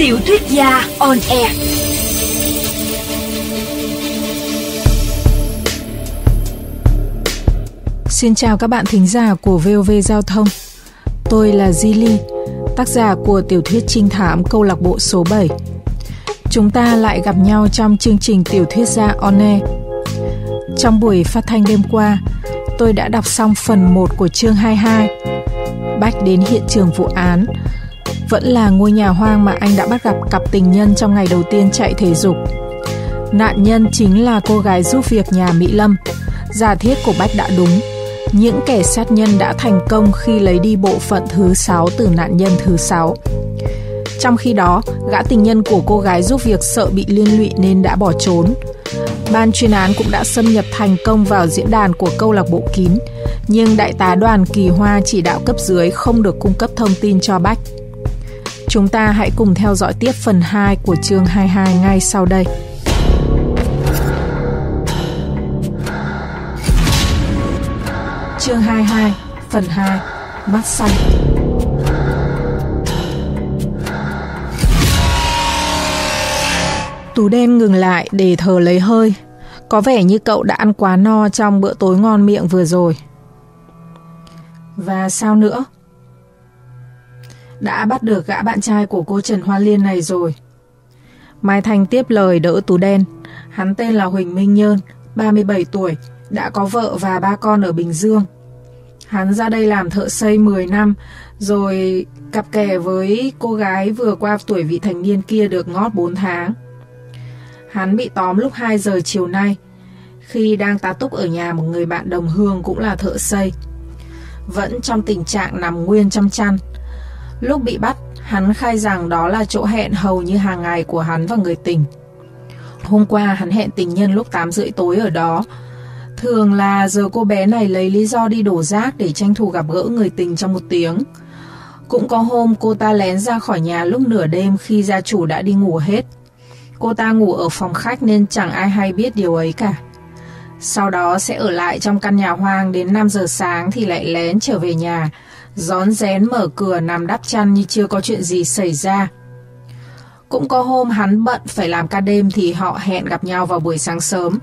Tiểu thuyết gia on air. Xin chào các bạn thính giả của VOV Giao thông. Tôi là Zili, tác giả của tiểu thuyết trinh thám câu lạc bộ số 7. Chúng ta lại gặp nhau trong chương trình Tiểu thuyết gia on air. Trong buổi phát thanh đêm qua, tôi đã đọc xong phần 1 của chương 22. Bách đến hiện trường vụ án. Vẫn là ngôi nhà hoang mà anh đã bắt gặp cặp tình nhân trong ngày đầu tiên chạy thể dục. Nạn nhân chính là cô gái giúp việc nhà Mỹ Lâm. Giả thiết của Bách đã đúng. Những kẻ sát nhân đã thành công khi lấy đi bộ phận thứ 6 từ nạn nhân thứ 6. Trong khi đó, gã tình nhân của cô gái giúp việc sợ bị liên lụy nên đã bỏ trốn. Ban chuyên án cũng đã xâm nhập thành công vào diễn đàn của câu lạc bộ kín, nhưng đại tá Đoàn Kỳ Hoa chỉ đạo cấp dưới không được cung cấp thông tin cho Bách. Chúng ta hãy cùng theo dõi tiếp phần 2 của chương 22 ngay sau đây. Chương 22, phần 2, mắt xanh. Tú đen ngừng lại để thở lấy hơi. Có vẻ như cậu đã ăn quá no trong bữa tối ngon miệng vừa rồi. Và sao nữa? Đã bắt được gã bạn trai của cô Trần Hoa Liên này rồi. Mai Thanh tiếp lời đỡ Tú đen. Hắn tên là Huỳnh Minh Nhơn, 37 tuổi, đã có vợ và 3 con ở Bình Dương. Hắn ra đây làm thợ xây 10 năm, rồi cặp kè với cô gái vừa qua tuổi vị thành niên kia được ngót 4 tháng. Hắn bị tóm lúc 2 giờ chiều nay, khi đang tá túc ở nhà một người bạn đồng hương cũng là thợ xây. Vẫn trong tình trạng nằm nguyên trong chăn. Lúc bị bắt, hắn khai rằng đó là chỗ hẹn hầu như hàng ngày của hắn và người tình. Hôm qua hắn hẹn tình nhân lúc 8:30 tối ở đó. Thường là giờ cô bé này lấy lý do đi đổ rác để tranh thủ gặp gỡ người tình trong 1 tiếng. Cũng có hôm cô ta lén ra khỏi nhà lúc nửa đêm khi gia chủ đã đi ngủ hết. Cô ta ngủ ở phòng khách nên chẳng ai hay biết điều ấy cả. Sau đó sẽ ở lại trong căn nhà hoang đến 5 giờ sáng thì lại lén trở về nhà, rón rén mở cửa nằm đắp chăn như chưa có chuyện gì xảy ra. Cũng có hôm hắn bận phải làm ca đêm thì họ hẹn gặp nhau vào buổi sáng sớm.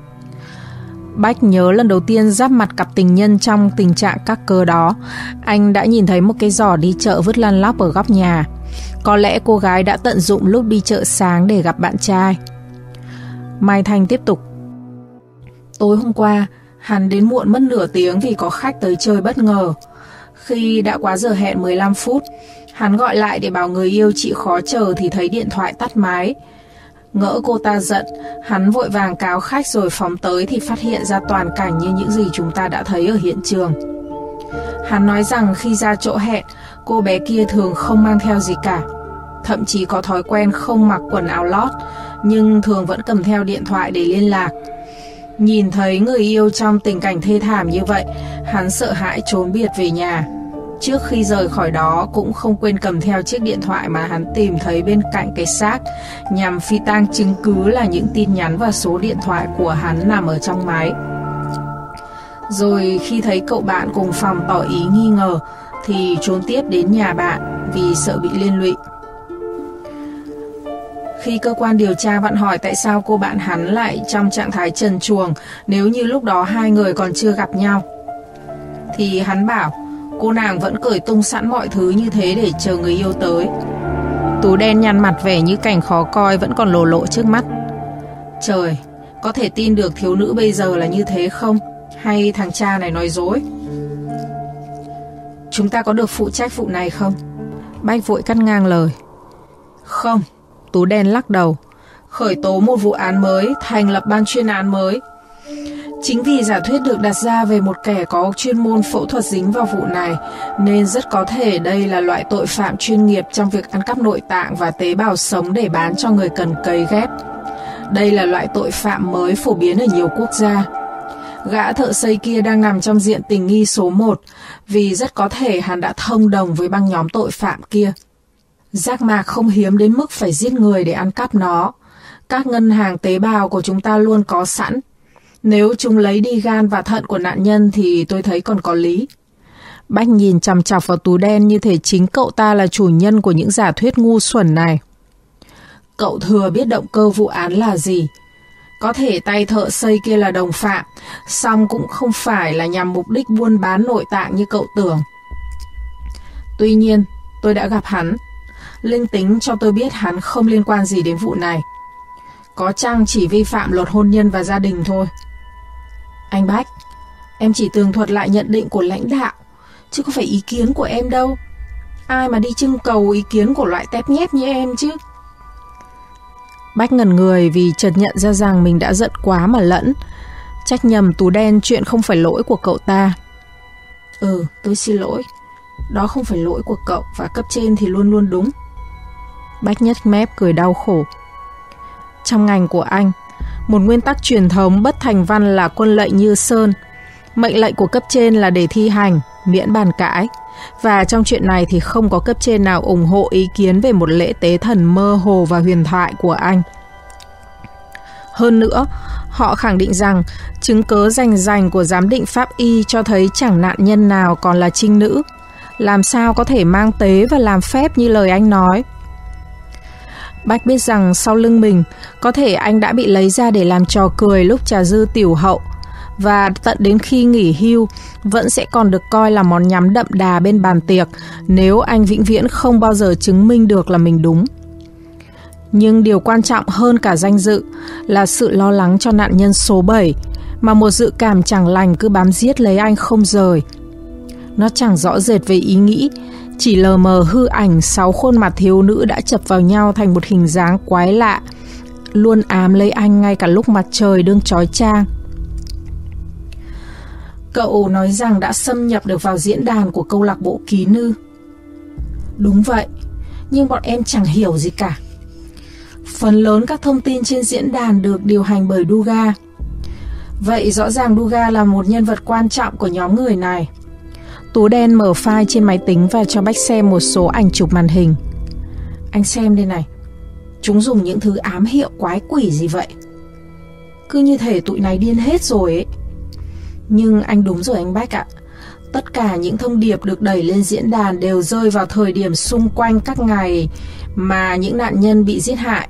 Bách nhớ lần đầu tiên giáp mặt cặp tình nhân trong tình trạng các cơ đó, anh đã nhìn thấy một cái giỏ đi chợ vứt lăn lóc ở góc nhà. Có lẽ cô gái đã tận dụng lúc đi chợ sáng để gặp bạn trai. Mai Thanh tiếp tục. Tối hôm qua, hắn đến muộn mất nửa tiếng vì có khách tới chơi bất ngờ. Khi đã quá giờ hẹn 15 phút, hắn gọi lại để bảo người yêu chịu khó chờ thì thấy điện thoại tắt máy. Ngỡ cô ta giận, hắn vội vàng cáo khách rồi phóng tới thì phát hiện ra toàn cảnh như những gì chúng ta đã thấy ở hiện trường. Hắn nói rằng khi ra chỗ hẹn, cô bé kia thường không mang theo gì cả. Thậm chí có thói quen không mặc quần áo lót, nhưng thường vẫn cầm theo điện thoại để liên lạc. Nhìn thấy người yêu trong tình cảnh thê thảm như vậy, hắn sợ hãi trốn biệt về nhà. Trước khi rời khỏi đó cũng không quên cầm theo chiếc điện thoại mà hắn tìm thấy bên cạnh cái xác, nhằm phi tang chứng cứ là những tin nhắn và số điện thoại của hắn nằm ở trong máy. Rồi khi thấy cậu bạn cùng phòng tỏ ý nghi ngờ thì trốn tiếp đến nhà bạn vì sợ bị liên lụy. Khi cơ quan điều tra vặn hỏi tại sao cô bạn hắn lại trong trạng thái trần truồng nếu như lúc đó hai người còn chưa gặp nhau, thì hắn bảo cô nàng vẫn cởi tung sẵn mọi thứ như thế để chờ người yêu tới. Tú đen nhăn mặt vẻ như cảnh khó coi vẫn còn lộ trước mắt. Trời, có thể tin được thiếu nữ bây giờ là như thế không? Hay thằng cha này nói dối? Chúng ta có được phụ trách vụ này không? Bách vội cắt ngang lời. Không, Tú đen lắc đầu. Khởi tố một vụ án mới, thành lập ban chuyên án mới. Chính vì giả thuyết được đặt ra về một kẻ có chuyên môn phẫu thuật dính vào vụ này, nên rất có thể đây là loại tội phạm chuyên nghiệp trong việc ăn cắp nội tạng và tế bào sống để bán cho người cần cấy ghép. Đây là loại tội phạm mới phổ biến ở nhiều quốc gia. Gã thợ xây kia đang nằm trong diện tình nghi số 1, vì rất có thể hắn đã thông đồng với băng nhóm tội phạm kia. Giác mạc không hiếm đến mức phải giết người để ăn cắp nó. Các ngân hàng tế bào của chúng ta luôn có sẵn. Nếu chúng lấy đi gan và thận của nạn nhân thì tôi thấy còn có lý. Bách nhìn chằm chằm vào Tú đen như thể chính cậu ta là chủ nhân của những giả thuyết ngu xuẩn này. Cậu thừa biết động cơ vụ án là gì. Có thể tay thợ xây kia là đồng phạm, song cũng không phải là nhằm mục đích buôn bán nội tạng như cậu tưởng. Tuy nhiên, tôi đã gặp hắn. Linh tính cho tôi biết hắn không liên quan gì đến vụ này. Có chăng chỉ vi phạm luật hôn nhân và gia đình thôi. Anh Bách, em chỉ tường thuật lại nhận định của lãnh đạo, chứ không phải ý kiến của em đâu. Ai mà đi trưng cầu ý kiến của loại tép nhép như em chứ. Bách ngẩn người vì chợt nhận ra rằng mình đã giận quá mà lẫn. Trách nhầm Tú Đen chuyện không phải lỗi của cậu ta. Tôi xin lỗi. Đó không phải lỗi của cậu, và cấp trên thì luôn luôn đúng. Bách nhếch mép cười đau khổ. Trong ngành của anh, một nguyên tắc truyền thống bất thành văn là quân lệnh như sơn. Mệnh lệnh của cấp trên là để thi hành, miễn bàn cãi. Và trong chuyện này thì không có cấp trên nào ủng hộ ý kiến về một lễ tế thần mơ hồ và huyền thoại của anh. Hơn nữa, họ khẳng định rằng chứng cớ rành của giám định pháp y cho thấy chẳng nạn nhân nào còn là trinh nữ. Làm sao có thể mang tế và làm phép như lời anh nói. Bách biết rằng sau lưng mình, có thể anh đã bị lấy ra để làm trò cười lúc trà dư tiểu hậu, và tận đến khi nghỉ hưu vẫn sẽ còn được coi là món nhắm đậm đà bên bàn tiệc nếu anh vĩnh viễn không bao giờ chứng minh được là mình đúng. Nhưng điều quan trọng hơn cả danh dự là sự lo lắng cho nạn nhân số 7 mà một dự cảm chẳng lành cứ bám giết lấy anh không rời. Nó chẳng rõ rệt về ý nghĩ, chỉ lờ mờ hư ảnh 6 khuôn mặt thiếu nữ đã chập vào nhau thành một hình dáng quái lạ, luôn ám lấy anh ngay cả lúc mặt trời đương chói chang. Cậu nói rằng đã xâm nhập được vào diễn đàn của câu lạc bộ ký nữ. Đúng vậy, nhưng bọn em chẳng hiểu gì cả. Phần lớn các thông tin trên diễn đàn được điều hành bởi Duga. Vậy rõ ràng Duga là một nhân vật quan trọng của nhóm người này. Tú Đen mở file trên máy tính và cho Bách xem một số ảnh chụp màn hình. Anh xem đây này. Chúng dùng những thứ ám hiệu quái quỷ gì vậy? Cứ như thể tụi này điên hết rồi ấy. Nhưng anh đúng rồi anh Bách ạ. Tất cả những thông điệp được đẩy lên diễn đàn đều rơi vào thời điểm xung quanh các ngày mà những nạn nhân bị giết hại.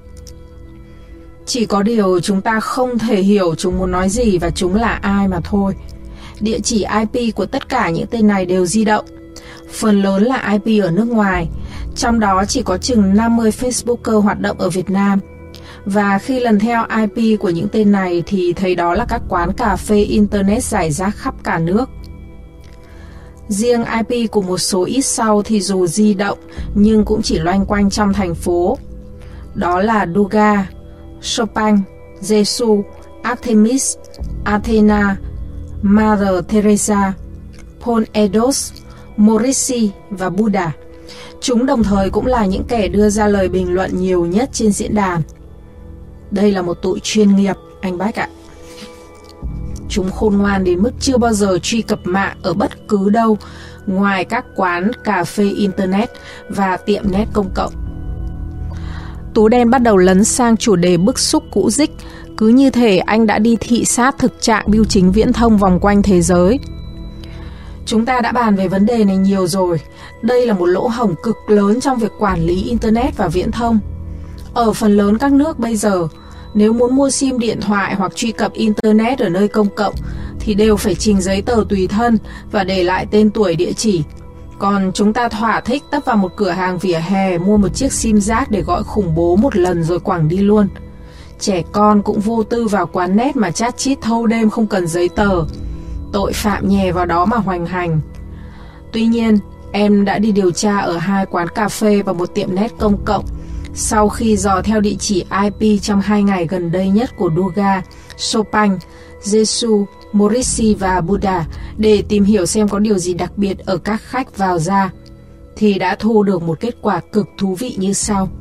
Chỉ có điều chúng ta không thể hiểu chúng muốn nói gì và chúng là ai mà thôi. Địa chỉ IP của tất cả những tên này đều di động. Phần lớn là IP ở nước ngoài, trong đó chỉ có chừng 50 Facebooker hoạt động ở Việt Nam. Và khi lần theo IP của những tên này thì thấy đó là các quán cà phê Internet rải rác khắp cả nước. Riêng IP của một số ít sau thì dù di động nhưng cũng chỉ loanh quanh trong thành phố. Đó là Duga, Chopin, Jesus, Artemis, Athena, Mother Teresa, Paul Edos, Morrissey và Buddha. Chúng đồng thời cũng là những kẻ đưa ra lời bình luận nhiều nhất trên diễn đàn. Đây là một tụi chuyên nghiệp, anh Bách ạ. Chúng khôn ngoan đến mức chưa bao giờ truy cập mạng ở bất cứ đâu ngoài các quán cà phê Internet và tiệm net công cộng. Tú Đen bắt đầu lấn sang chủ đề bức xúc cũ dích, cứ như thể anh đã đi thị sát thực trạng bưu chính viễn thông vòng quanh thế giới. Chúng ta đã bàn về vấn đề này nhiều rồi. Đây là một lỗ hổng cực lớn trong việc quản lý Internet và viễn thông. Ở phần lớn các nước bây giờ, nếu muốn mua sim điện thoại hoặc truy cập Internet ở nơi công cộng thì đều phải trình giấy tờ tùy thân và để lại tên tuổi địa chỉ. Còn chúng ta thỏa thích tấp vào một cửa hàng vỉa hè mua một chiếc sim rác để gọi khủng bố một lần rồi quẳng đi luôn. Trẻ con cũng vô tư vào quán net mà chat chít thâu đêm không cần giấy tờ. Tội phạm nhè vào đó mà hoành hành. Tuy nhiên, em đã đi điều tra ở 2 quán cà phê và một tiệm net công cộng sau khi dò theo địa chỉ IP trong 2 ngày gần đây nhất của Duga, Chopin, Jesus, Morrissey và Buddha để tìm hiểu xem có điều gì đặc biệt ở các khách vào ra, thì đã thu được một kết quả cực thú vị như sau.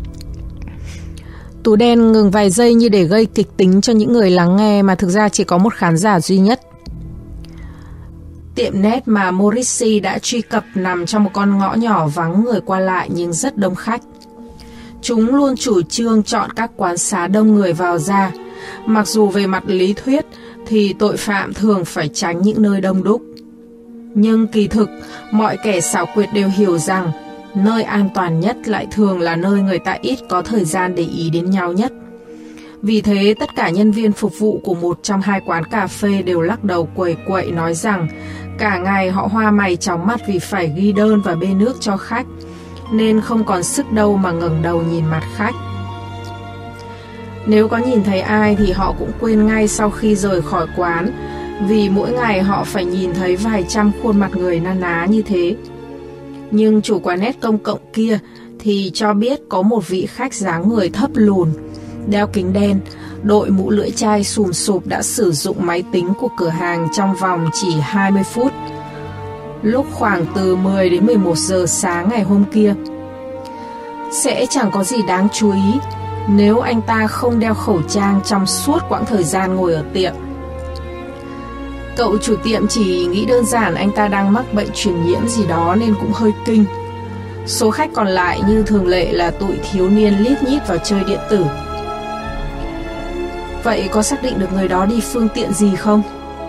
Tú Đen ngừng vài giây như để gây kịch tính cho những người lắng nghe mà thực ra chỉ có một khán giả duy nhất. Tiệm net mà Morrissey đã truy cập nằm trong một con ngõ nhỏ vắng người qua lại nhưng rất đông khách. Chúng luôn chủ trương chọn các quán xá đông người vào ra, mặc dù về mặt lý thuyết thì tội phạm thường phải tránh những nơi đông đúc. Nhưng kỳ thực, mọi kẻ xảo quyệt đều hiểu rằng Nơi an toàn nhất lại thường là nơi người ta ít có thời gian để ý đến nhau nhất. Vì thế, tất cả nhân viên phục vụ của một trong hai quán cà phê đều lắc đầu quẩy quậy nói rằng cả ngày họ hoa mày chóng mặt vì phải ghi đơn và bê nước cho khách, nên không còn sức đâu mà ngẩng đầu nhìn mặt khách. Nếu có nhìn thấy ai thì họ cũng quên ngay sau khi rời khỏi quán, vì mỗi ngày họ phải nhìn thấy vài trăm khuôn mặt người na ná như thế. Nhưng chủ quán net công cộng kia thì cho biết có một vị khách dáng người thấp lùn, đeo kính đen, đội mũ lưỡi chai xùm xụp đã sử dụng máy tính của cửa hàng trong vòng chỉ 20 phút, lúc khoảng từ 10 đến 11 giờ sáng ngày hôm kia. Sẽ chẳng có gì đáng chú ý nếu anh ta không đeo khẩu trang trong suốt quãng thời gian ngồi ở tiệm. Cậu chủ tiệm chỉ nghĩ đơn giản anh ta đang mắc bệnh truyền nhiễm gì đó nên cũng hơi kinh. Số khách còn lại như thường lệ là tụi thiếu niên lít nhít vào chơi điện tử. Vậy có xác định được người đó đi phương tiện gì không?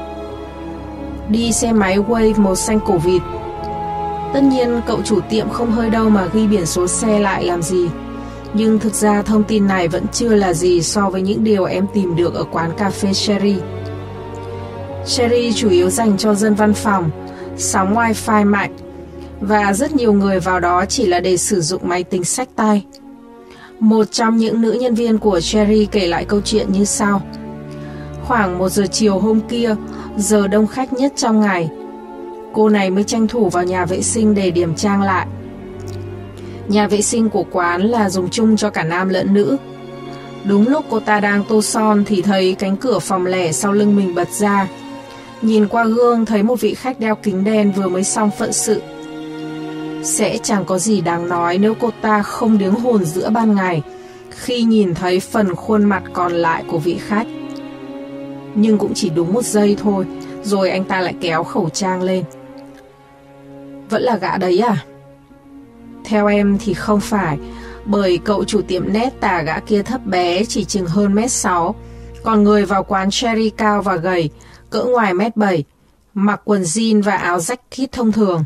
Đi xe máy Wave màu xanh cổ vịt. Tất nhiên cậu chủ tiệm không hơi đâu mà ghi biển số xe lại làm gì. Nhưng thực ra thông tin này vẫn chưa là gì so với những điều em tìm được ở quán cà phê Cherry. Cherry chủ yếu dành cho dân văn phòng, sóng wifi mạnh, và rất nhiều người vào đó chỉ là để sử dụng máy tính xách tay. Một trong những nữ nhân viên của Cherry kể lại câu chuyện như sau. Khoảng 1 giờ chiều hôm kia, giờ đông khách nhất trong ngày, cô này mới tranh thủ vào nhà vệ sinh để điểm trang lại. Nhà vệ sinh của quán là dùng chung cho cả nam lẫn nữ. Đúng lúc cô ta đang tô son thì thấy cánh cửa phòng lẻ sau lưng mình bật ra. Nhìn qua gương thấy một vị khách đeo kính đen vừa mới xong phận sự. Sẽ chẳng có gì đáng nói nếu cô ta không điếng hồn giữa ban ngày khi nhìn thấy phần khuôn mặt còn lại của vị khách. Nhưng cũng chỉ đúng 1 giây thôi, rồi anh ta lại kéo khẩu trang lên. Vẫn là gã đấy à? Theo em thì không phải, bởi cậu chủ tiệm net tả gã kia thấp bé chỉ chừng hơn 1m6, còn người vào quán Cherry cao và gầy, cỡ ngoài 1m7, mặc quần jean và áo jacket thông thường.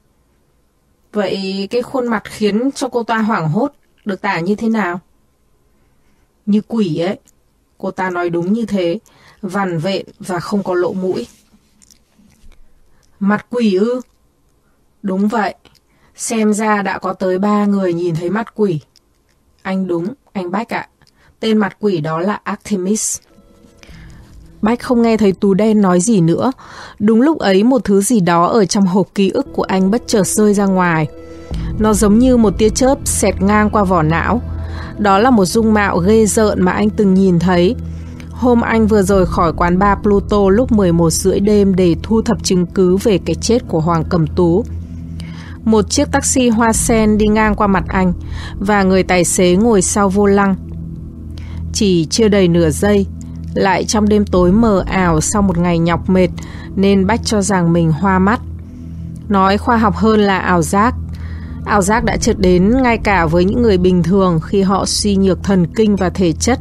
Vậy cái khuôn mặt khiến cho cô ta hoảng hốt được tả như thế nào? Như quỷ ấy. Cô ta nói đúng như thế, vằn vện và không có lỗ mũi. Mặt quỷ ư? Đúng vậy. Xem ra đã có tới 3 người nhìn thấy mặt quỷ. Anh đúng, anh Bách ạ. Tên mặt quỷ đó là Artemis. Bách không nghe thấy Tú Đen nói gì nữa. Đúng lúc ấy một thứ gì đó ở trong hộp ký ức của anh bất chợt rơi ra ngoài. Nó giống như một tia chớp xẹt ngang qua vỏ não. Đó là một dung mạo ghê rợn mà anh từng nhìn thấy hôm anh vừa rời khỏi quán bar Pluto lúc 11:30 đêm để thu thập chứng cứ về cái chết của Hoàng Cẩm Tú. Một chiếc taxi hoa sen đi ngang qua mặt anh và người tài xế ngồi sau vô lăng. Chỉ chưa đầy nửa giây, lại trong đêm tối mờ ảo sau một ngày nhọc mệt nên Bách cho rằng mình hoa mắt. Nói khoa học hơn là ảo giác. Ảo giác đã chợt đến ngay cả với những người bình thường khi họ suy nhược thần kinh và thể chất.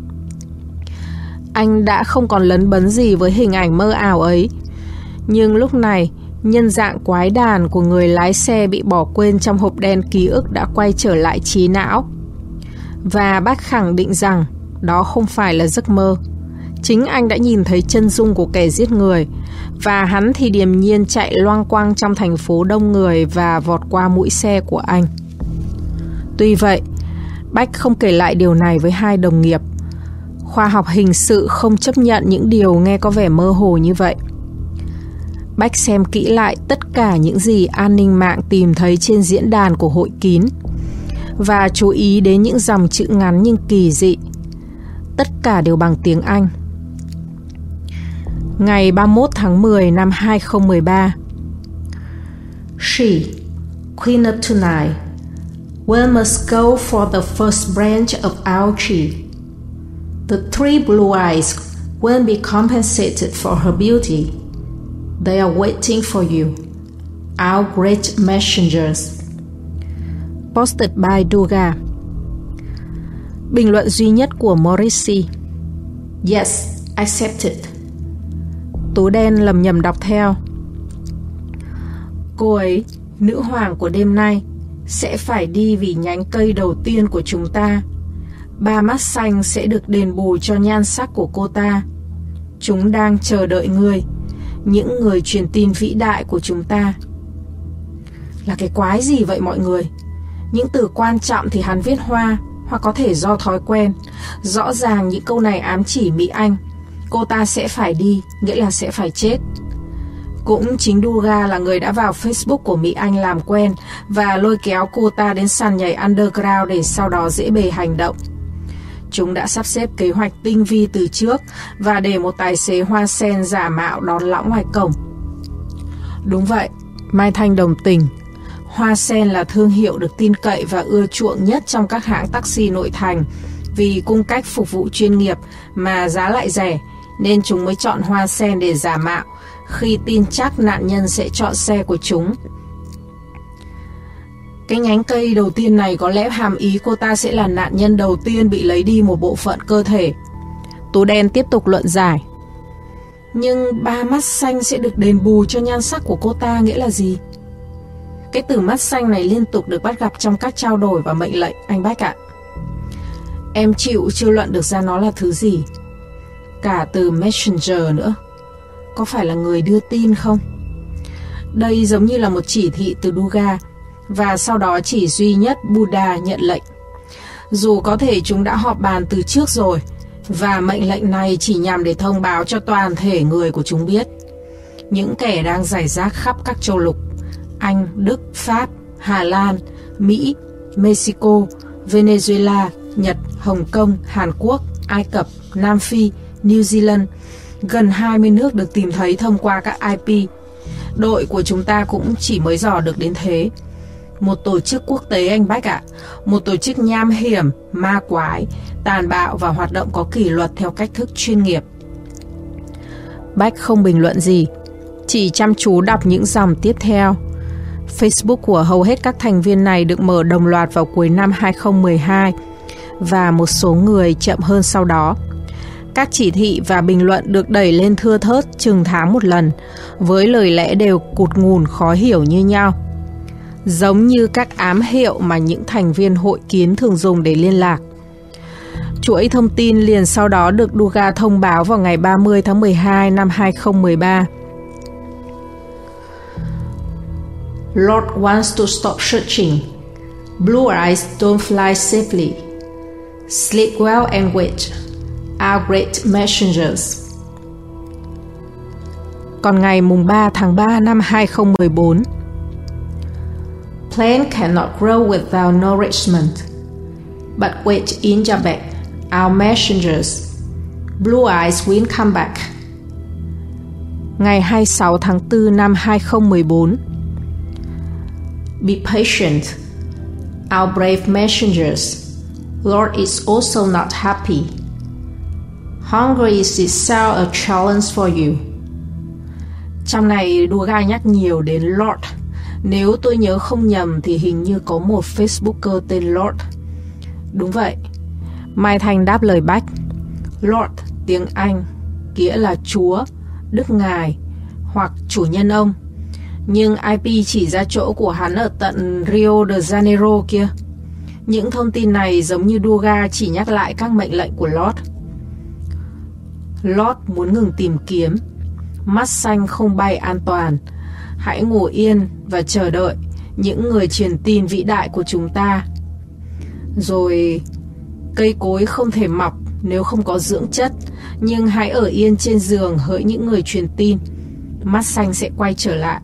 Anh đã không còn lấn bấn gì với hình ảnh mơ ảo ấy. Nhưng lúc này, nhân dạng quái đản của người lái xe bị bỏ quên trong hộp đen ký ức đã quay trở lại trí não. Và bác khẳng định rằng đó không phải là giấc mơ. Chính anh đã nhìn thấy chân dung của kẻ giết người, và hắn thì điềm nhiên chạy loang quang trong thành phố đông người và vọt qua mũi xe của anh. Tuy vậy, Bách không kể lại điều này với hai đồng nghiệp. Khoa học hình sự không chấp nhận những điều nghe có vẻ mơ hồ như vậy. Bách xem kỹ lại tất cả những gì an ninh mạng tìm thấy trên diễn đàn của hội kín và chú ý đến những dòng chữ ngắn nhưng kỳ dị. Tất cả đều bằng tiếng Anh. Ngày 31 tháng 10 năm 2013. She, Queen of Tonight, we must go for the first branch of our tree. The three blue eyes won't be compensated for her beauty. They are waiting for you, our great messengers. Posted by Duga. Bình luận duy nhất của Morrissey. Yes, accepted. Tú Đen lầm nhầm đọc theo. Cô ấy, nữ hoàng của đêm nay, sẽ phải đi vì nhánh cây đầu tiên của chúng ta. 3 mắt xanh sẽ được đền bù cho nhan sắc của cô ta. Chúng đang chờ đợi ngươi, những người truyền tin vĩ đại của chúng ta. Là cái quái gì vậy mọi người? Những từ quan trọng thì hắn viết hoa, hoặc có thể do thói quen. Rõ ràng những câu này ám chỉ Mỹ Anh. Cô ta sẽ phải đi, nghĩa là sẽ phải chết. Cũng chính Durga là người đã vào Facebook của Mỹ Anh làm quen và lôi kéo cô ta đến sàn nhảy underground để sau đó dễ bề hành động. Chúng đã sắp xếp kế hoạch tinh vi từ trước và để một tài xế hoa sen giả mạo đón lõng ngoài cổng. Đúng vậy, Mai Thanh đồng tình. Hoa sen là thương hiệu được tin cậy và ưa chuộng nhất trong các hãng taxi nội thành vì cung cách phục vụ chuyên nghiệp mà giá lại rẻ, nên chúng mới chọn hoa sen để giả mạo khi tin chắc nạn nhân sẽ chọn xe của chúng. Cái nhánh cây đầu tiên này có lẽ hàm ý cô ta sẽ là nạn nhân đầu tiên bị lấy đi một bộ phận cơ thể. Tú đen tiếp tục luận giải. Nhưng 3 mắt xanh sẽ được đền bù cho nhan sắc của cô ta nghĩa là gì? Cái từ mắt xanh này liên tục được bắt gặp trong các trao đổi và mệnh lệnh, anh Bách ạ. Em chịu chưa luận được ra nó là thứ gì. Cả từ messenger nữa. Có phải là người đưa tin không? Đây giống như là một chỉ thị từ Durga, và sau đó chỉ duy nhất Buddha nhận lệnh. Dù có thể chúng đã họp bàn từ trước rồi, và mệnh lệnh này chỉ nhằm để thông báo cho toàn thể người của chúng biết. Những kẻ đang rải rác khắp các châu lục, Anh, Đức, Pháp, Hà Lan, Mỹ, Mexico, Venezuela, Nhật, Hồng Kông, Hàn Quốc, Ai Cập, Nam Phi, New Zealand, gần 20 nước được tìm thấy thông qua các IP. Đội của chúng ta cũng chỉ mới dò được đến thế. Một tổ chức quốc tế anh Bách ạ, một tổ chức nham hiểm, ma quái, tàn bạo và hoạt động có kỷ luật theo cách thức chuyên nghiệp. Bách không bình luận gì, chỉ chăm chú đọc những dòng tiếp theo. Facebook của hầu hết các thành viên này được mở đồng loạt vào cuối năm 2012 và một số người chậm hơn sau đó. Các chỉ thị và bình luận được đẩy lên thưa thớt chừng tháng một lần, với lời lẽ đều cụt ngùn khó hiểu như nhau. Giống như các ám hiệu mà những thành viên hội kiến thường dùng để liên lạc. Chuỗi thông tin liền sau đó được Durga thông báo vào ngày 30 tháng 12 năm 2013. Lord wants to stop searching. Blue eyes don't fly safely. Sleep well and wait. Our great messengers. Còn ngày mùng 3 tháng 3 năm 2014. Plant cannot grow without nourishment. But wait in Jabek, our messengers. Blue eyes will come back. Ngày 26 tháng 4 năm 2014. Be patient, our brave messengers. Lord is also not happy. Hunger is itself a challenge for you. Trong này Durga nhắc nhiều đến Lord. Nếu tôi nhớ không nhầm thì hình như có một Facebooker tên Lord. Đúng vậy. Mai Thanh đáp lời Bách. Lord tiếng Anh nghĩa là Chúa, Đức Ngài hoặc chủ nhân ông. Nhưng IP chỉ ra chỗ của hắn ở tận Rio de Janeiro kia. Những thông tin này giống như Durga chỉ nhắc lại các mệnh lệnh của Lord. Lord muốn ngừng tìm kiếm. Mắt xanh không bay an toàn. Hãy ngồi yên và chờ đợi những người truyền tin vĩ đại của chúng ta. Rồi cây cối không thể mọc nếu không có dưỡng chất, nhưng hãy ở yên trên giường hỡi những người truyền tin. Mắt xanh sẽ quay trở lại.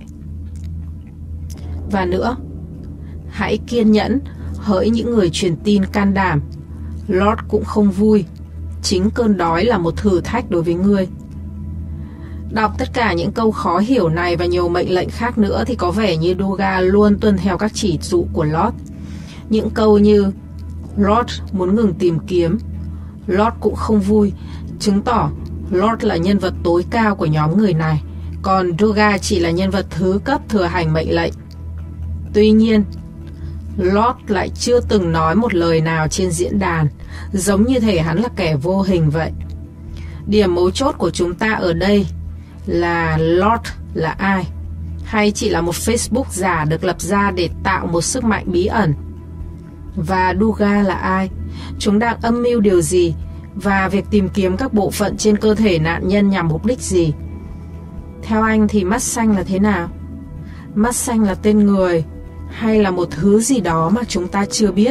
Và nữa, hãy kiên nhẫn hỡi những người truyền tin can đảm. Lord cũng không vui. Chính cơn đói là một thử thách đối với ngươi. Đọc tất cả những câu khó hiểu này và nhiều mệnh lệnh khác nữa thì có vẻ như Durga luôn tuân theo các chỉ dụ của Lord. Những câu như Lord muốn ngừng tìm kiếm, Lord cũng không vui, chứng tỏ Lord là nhân vật tối cao của nhóm người này, còn Durga chỉ là nhân vật thứ cấp thừa hành mệnh lệnh. Tuy nhiên, Lord lại chưa từng nói một lời nào trên diễn đàn, giống như thể hắn là kẻ vô hình vậy. Điểm mấu chốt của chúng ta ở đây là Lord là ai? hay chỉ là một Facebook giả được lập ra để tạo một sức mạnh bí ẩn? Và Duga là ai? Chúng đang âm mưu điều gì? Và việc tìm kiếm các bộ phận trên cơ thể nạn nhân nhằm mục đích gì? Theo anh thì mắt xanh là thế nào? Mắt xanh là tên người hay là một thứ gì đó mà chúng ta chưa biết?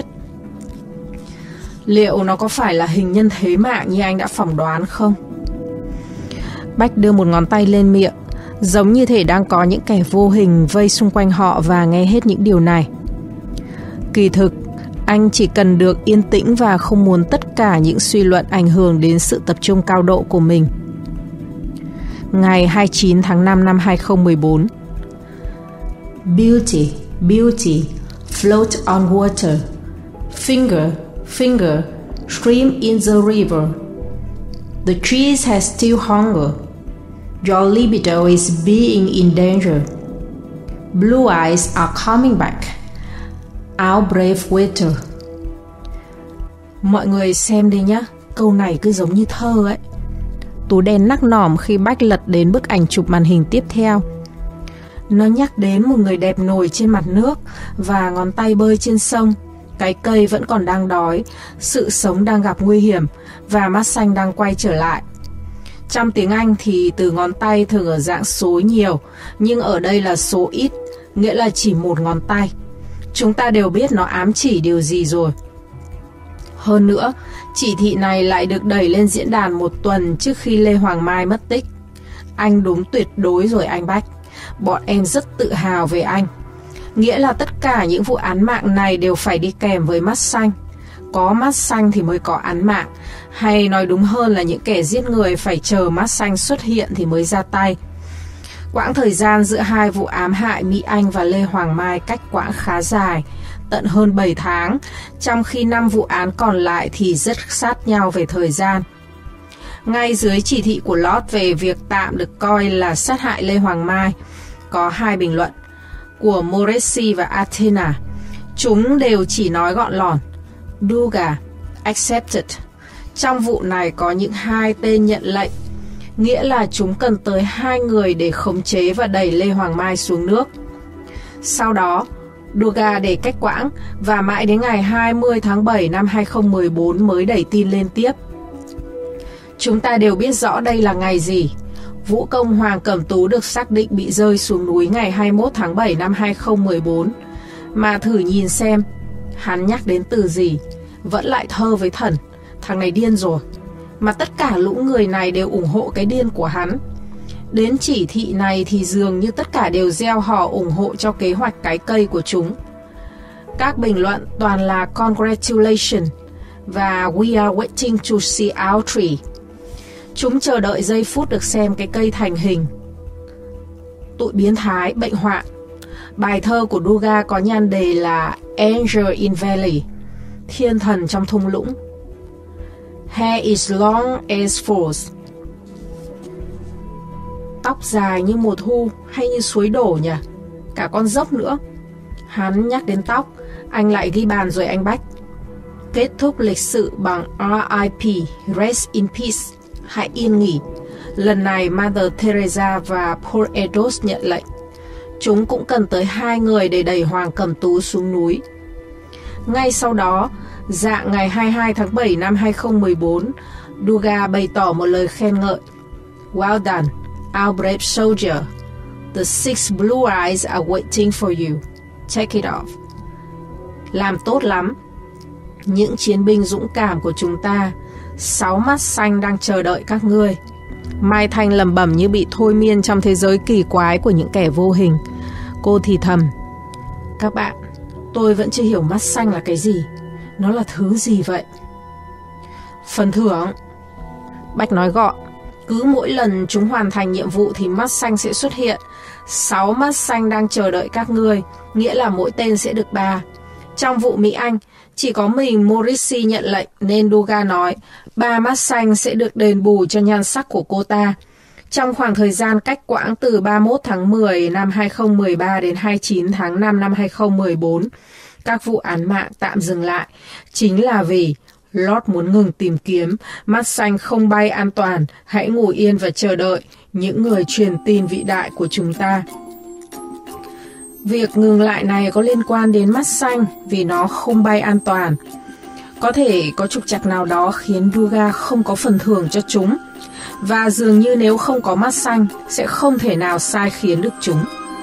Liệu nó có phải là hình nhân thế mạng như anh đã phỏng đoán không? Bách đưa một ngón tay lên miệng, giống như thể đang có những kẻ vô hình vây xung quanh họ và nghe hết những điều này. Kỳ thực, anh chỉ cần được yên tĩnh và không muốn tất cả những suy luận ảnh hưởng đến sự tập trung cao độ của mình. Ngày 29 tháng 5 năm 2014. Beauty, beauty, float on water. Finger, finger, stream in the river. The trees have still hunger. Your libido is being in danger. Blue eyes are coming back. Our brave waiter. Mọi người xem đi nhé, câu này cứ giống như thơ ấy. Tú đen nắc nỏm khi Bách lật đến bức ảnh chụp màn hình tiếp theo. Nó nhắc đến một người đẹp nổi trên mặt nước và ngón tay bơi trên sông. Cái cây vẫn còn đang đói, sự sống đang gặp nguy hiểm và mắt xanh đang quay trở lại. Trong tiếng Anh thì từ ngón tay thường ở dạng số nhiều, nhưng ở đây là số ít, nghĩa là chỉ một ngón tay. Chúng ta đều biết nó ám chỉ điều gì rồi. Hơn nữa, chỉ thị này lại được đẩy lên diễn đàn một tuần trước khi Lê Hoàng Mai mất tích. Anh đúng tuyệt đối rồi anh Bách. Bọn em rất tự hào về anh. Nghĩa là tất cả những vụ án mạng này đều phải đi kèm với mắt xanh. Có mắt xanh thì mới có án mạng. Hay nói đúng hơn là những kẻ giết người phải chờ mắt xanh xuất hiện thì mới ra tay. Quãng thời gian giữa hai vụ ám hại Mỹ Anh và Lê Hoàng Mai cách quãng khá dài, tận hơn 7 tháng, trong khi 5 vụ án còn lại thì rất sát nhau về thời gian. Ngay dưới chỉ thị của Lord về việc tạm được coi là sát hại Lê Hoàng Mai, có 2 bình luận của Morrissey và Athena. Chúng đều chỉ nói gọn lỏn Duga, accepted. Trong vụ này có những 2 tên nhận lệnh, nghĩa là chúng cần tới 2 người để khống chế và đẩy Lê Hoàng Mai xuống nước. Sau đó, Duga để cách quãng và mãi đến ngày 20 tháng 7 năm 2014 mới đẩy tin lên tiếp. Chúng ta đều biết rõ đây là ngày gì. Vũ công Hoàng Cẩm Tú được xác định bị rơi xuống núi ngày 21 tháng 7 năm 2014. Mà thử nhìn xem, hắn nhắc đến từ gì? Vẫn lại thơ với thần. Thằng này điên rồi. Mà tất cả lũ người này đều ủng hộ cái điên của hắn. Đến chỉ thị này thì dường như tất cả đều gieo hò ủng hộ cho kế hoạch cái cây của chúng. Các bình luận toàn là congratulations và we are waiting to see our tree. Chúng chờ đợi giây phút được xem cái cây thành hình. Tụi biến thái, bệnh hoạn. Bài thơ của Duga có nhan đề là Angel in Valley, thiên thần trong thung lũng. Hair is long as falls. Tóc dài như mùa thu hay như suối đổ nhỉ? Cả con dốc nữa. Hắn nhắc đến tóc, anh lại ghi bàn rồi anh Bách. Kết thúc lịch sử bằng RIP, Rest in Peace, hãy yên nghỉ. Lần này Mother Teresa và Paul Edos nhận lệnh. Chúng cũng cần tới 2 người để đẩy Hoàng Cẩm Tú xuống núi. Ngay sau đó, dạng ngày 22 tháng 7 năm 2014, Duga bày tỏ một lời khen ngợi. Well done, our brave soldier. The 6 blue eyes are waiting for you. Take it off. Làm tốt lắm. Những chiến binh dũng cảm của chúng ta, 6 mắt xanh đang chờ đợi các ngươi. Mai Thanh lẩm bẩm như bị thôi miên trong thế giới kỳ quái của những kẻ vô hình. Cô thì thầm. Các bạn, tôi vẫn chưa hiểu mắt xanh là cái gì. Nó là thứ gì vậy? Phần thưởng. Bách nói gọn. Cứ mỗi lần chúng hoàn thành nhiệm vụ thì mắt xanh sẽ xuất hiện. 6 mắt xanh đang chờ đợi các ngươi, nghĩa là mỗi tên sẽ được 3. Trong vụ Mỹ Anh, chỉ có mình Morrissey nhận lệnh nên Duga nói 3 mắt xanh sẽ được đền bù cho nhan sắc của cô ta. Trong khoảng thời gian cách quãng từ 31 tháng 10 năm 2013 đến 29 tháng 5 năm 2014, các vụ án mạng tạm dừng lại, chính là vì Lord muốn ngừng tìm kiếm, mắt xanh không bay an toàn, hãy ngủ yên và chờ đợi những người truyền tin vĩ đại của chúng ta. Việc ngừng lại này có liên quan đến mắt xanh vì nó không bay an toàn. Có thể có trục trặc nào đó khiến Douga không có phần thưởng cho chúng, và dường như nếu không có mắt xanh sẽ không thể nào sai khiến được chúng.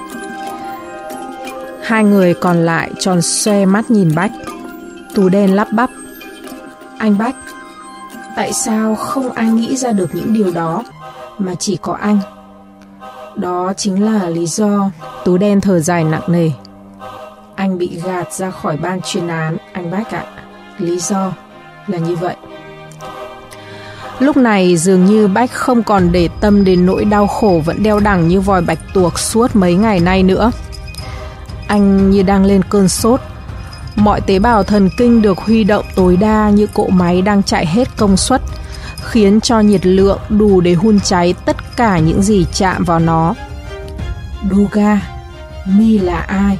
Hai người còn lại tròn xoe mắt nhìn Bách. Tú đen lắp bắp: Anh Bách, tại sao không ai nghĩ ra được những điều đó mà chỉ có anh? Đó chính là lý do. Tú đen thở dài nặng nề: Anh bị gạt ra khỏi ban chuyên án, anh Bách ạ. Lý do là như vậy. Lúc này dường như Bách không còn để tâm đến nỗi đau khổ vẫn đeo đẳng như vòi bạch tuộc suốt mấy ngày nay nữa. Anh như đang lên cơn sốt. Mọi tế bào thần kinh được huy động tối đa như cỗ máy đang chạy hết công suất, khiến cho nhiệt lượng đủ để hun cháy tất cả những gì chạm vào nó. Douga, mi là ai?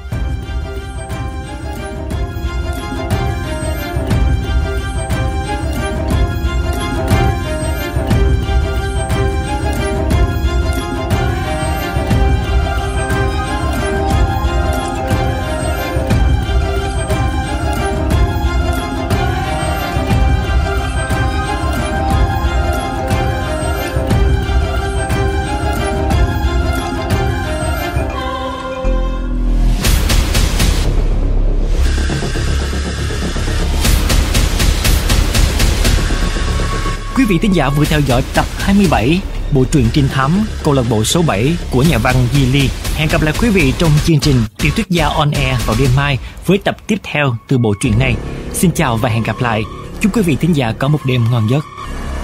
Quý vị thính giả vừa theo dõi tập 27 bộ truyện trinh thám câu lạc bộ số 7 của nhà văn Di Ly. Hẹn gặp lại quý vị trong chương trình Tiểu thuyết gia on air vào đêm mai với tập tiếp theo từ bộ truyện này. Xin chào và hẹn gặp lại. Chúc quý vị thính giả có một đêm ngon giấc.